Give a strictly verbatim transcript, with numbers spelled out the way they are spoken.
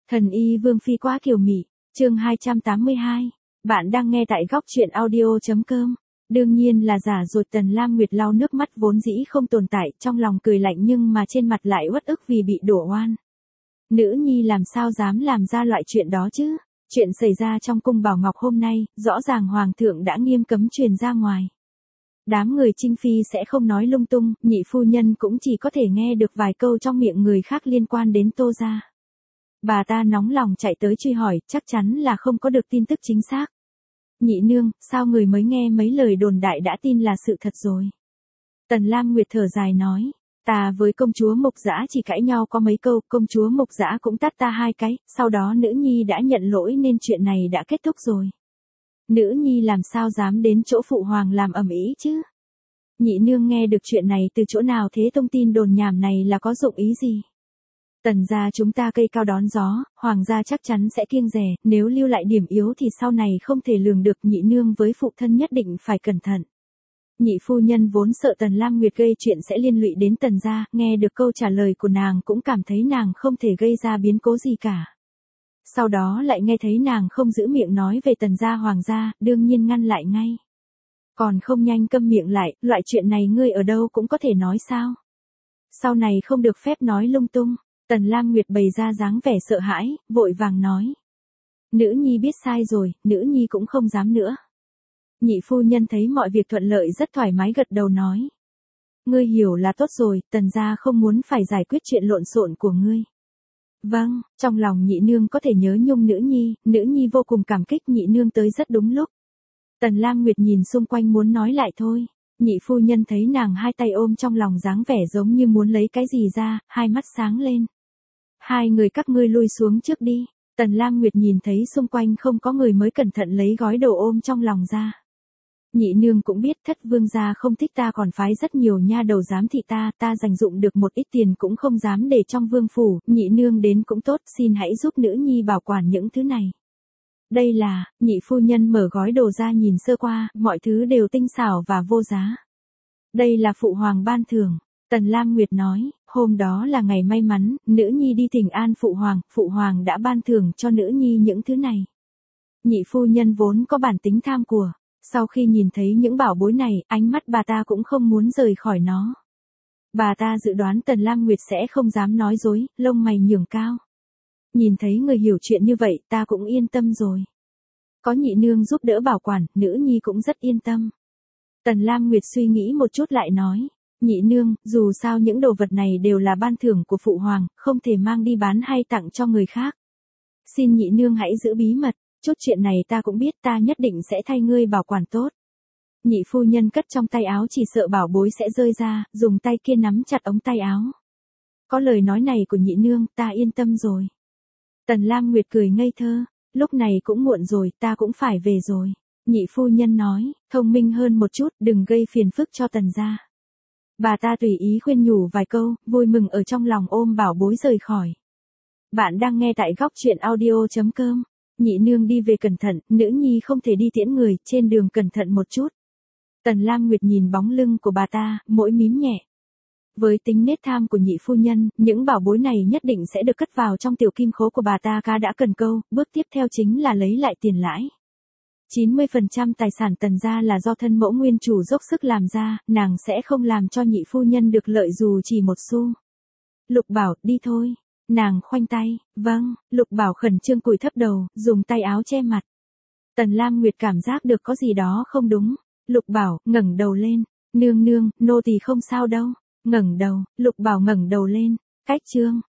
Thần y Vương Phi quá kiều mị, chương hai trăm tám mươi hai. Bạn đang nghe tại góc truyện audio.com. Đương nhiên là giả rồi. Tần Lam Nguyệt lau nước mắt vốn dĩ không tồn tại, trong lòng cười lạnh nhưng mà trên mặt lại uất ức vì bị đổ oan. Nữ nhi làm sao dám làm ra loại chuyện đó chứ? Chuyện xảy ra trong cung Bảo Ngọc hôm nay, rõ ràng Hoàng thượng đã nghiêm cấm truyền ra ngoài. Đám người Trinh Phi sẽ không nói lung tung, nhị phu nhân cũng chỉ có thể nghe được vài câu trong miệng người khác liên quan đến Tô gia. Bà ta nóng lòng chạy tới truy hỏi, chắc chắn là không có được tin tức chính xác. Nhị nương, sao người mới nghe mấy lời đồn đại đã tin là sự thật rồi? Tần Lam Nguyệt thở dài nói, ta với công chúa Mục Dã chỉ cãi nhau có mấy câu, công chúa Mục Dã cũng tát ta hai cái, sau đó nữ nhi đã nhận lỗi nên chuyện này đã kết thúc rồi. Nữ nhi làm sao dám đến chỗ phụ hoàng làm ầm ĩ chứ? Nhị nương nghe được chuyện này từ chỗ nào thế? Thông tin đồn nhảm này là có dụng ý gì? Tần gia chúng ta cây cao đón gió, hoàng gia chắc chắn sẽ kiêng dè, nếu lưu lại điểm yếu thì sau này không thể lường được. Nhị nương với phụ thân nhất định phải cẩn thận. Nhị phu nhân vốn sợ Tần Lam Nguyệt gây chuyện sẽ liên lụy đến Tần gia, nghe được câu trả lời của nàng cũng cảm thấy nàng không thể gây ra biến cố gì cả. Sau đó lại nghe thấy nàng không giữ miệng nói về Tần gia hoàng gia, đương nhiên ngăn lại ngay. Còn không nhanh câm miệng lại, loại chuyện này ngươi ở đâu cũng có thể nói sao? Sau này không được phép nói lung tung. Tần Lam Nguyệt bày ra dáng vẻ sợ hãi, vội vàng nói. Nữ nhi biết sai rồi, nữ nhi cũng không dám nữa. Nhị phu nhân thấy mọi việc thuận lợi rất thoải mái gật đầu nói. Ngươi hiểu là tốt rồi, Tần gia không muốn phải giải quyết chuyện lộn xộn của ngươi. Vâng, trong lòng nhị nương có thể nhớ nhung nữ nhi, nữ nhi vô cùng cảm kích. Nhị nương tới rất đúng lúc. Tần Lam Nguyệt nhìn xung quanh muốn nói lại thôi. Nhị phu nhân thấy nàng hai tay ôm trong lòng dáng vẻ giống như muốn lấy cái gì ra, hai mắt sáng lên. Hai người các ngươi lui xuống trước đi. Tần Lam Nguyệt nhìn thấy xung quanh không có người mới cẩn thận lấy gói đồ ôm trong lòng ra. Nhị nương cũng biết thất vương gia không thích ta còn phái rất nhiều nha đầu giám thị ta, ta dành dụng được một ít tiền cũng không dám để trong vương phủ, nhị nương đến cũng tốt, xin hãy giúp nữ nhi bảo quản những thứ này. Đây là, nhị phu nhân mở gói đồ ra nhìn sơ qua, mọi thứ đều tinh xảo và vô giá. Đây là phụ hoàng ban thưởng. Tần Lam Nguyệt nói, hôm đó là ngày may mắn, nữ nhi đi thỉnh an phụ hoàng, phụ hoàng đã ban thưởng cho nữ nhi những thứ này. Nhị phu nhân vốn có bản tính tham của, sau khi nhìn thấy những bảo bối này, ánh mắt bà ta cũng không muốn rời khỏi nó. Bà ta dự đoán Tần Lam Nguyệt sẽ không dám nói dối, lông mày nhướng cao. Nhìn thấy người hiểu chuyện như vậy, ta cũng yên tâm rồi. Có nhị nương giúp đỡ bảo quản, nữ nhi cũng rất yên tâm. Tần Lam Nguyệt suy nghĩ một chút lại nói. Nhị nương, dù sao những đồ vật này đều là ban thưởng của phụ hoàng, không thể mang đi bán hay tặng cho người khác. Xin nhị nương hãy giữ bí mật, chút chuyện này ta cũng biết, ta nhất định sẽ thay ngươi bảo quản tốt. Nhị phu nhân cất trong tay áo chỉ sợ bảo bối sẽ rơi ra, dùng tay kia nắm chặt ống tay áo. Có lời nói này của nhị nương, ta yên tâm rồi. Tần Lam Nguyệt cười ngây thơ, lúc này cũng muộn rồi, ta cũng phải về rồi. Nhị phu nhân nói, thông minh hơn một chút, đừng gây phiền phức cho Tần gia. Bà ta tùy ý khuyên nhủ vài câu, vui mừng ở trong lòng ôm bảo bối rời khỏi. Bạn đang nghe tại góc truyện audio.com. Nhị nương đi về cẩn thận, nữ nhi không thể đi tiễn người, trên đường cẩn thận một chút. Tần Lam Nguyệt nhìn bóng lưng của bà ta, mỗi mím nhẹ. Với tính nết tham của nhị phu nhân, những bảo bối này nhất định sẽ được cất vào trong tiểu kim khố của bà ta. Cá đã cần câu, bước tiếp theo chính là lấy lại tiền lãi. chín mươi phần trăm tài sản Tần gia là do thân mẫu nguyên chủ dốc sức làm ra, nàng sẽ không làm cho nhị phu nhân được lợi dù chỉ một xu. Lục Bảo, đi thôi. Nàng khoanh tay, vâng, Lục Bảo khẩn trương cúi thấp đầu, dùng tay áo che mặt. Tần Lam Nguyệt cảm giác được có gì đó không đúng. Lục Bảo, ngẩng đầu lên. Nương nương, nô tỳ không sao đâu. Ngẩng đầu, Lục Bảo ngẩng đầu lên. Cách chương.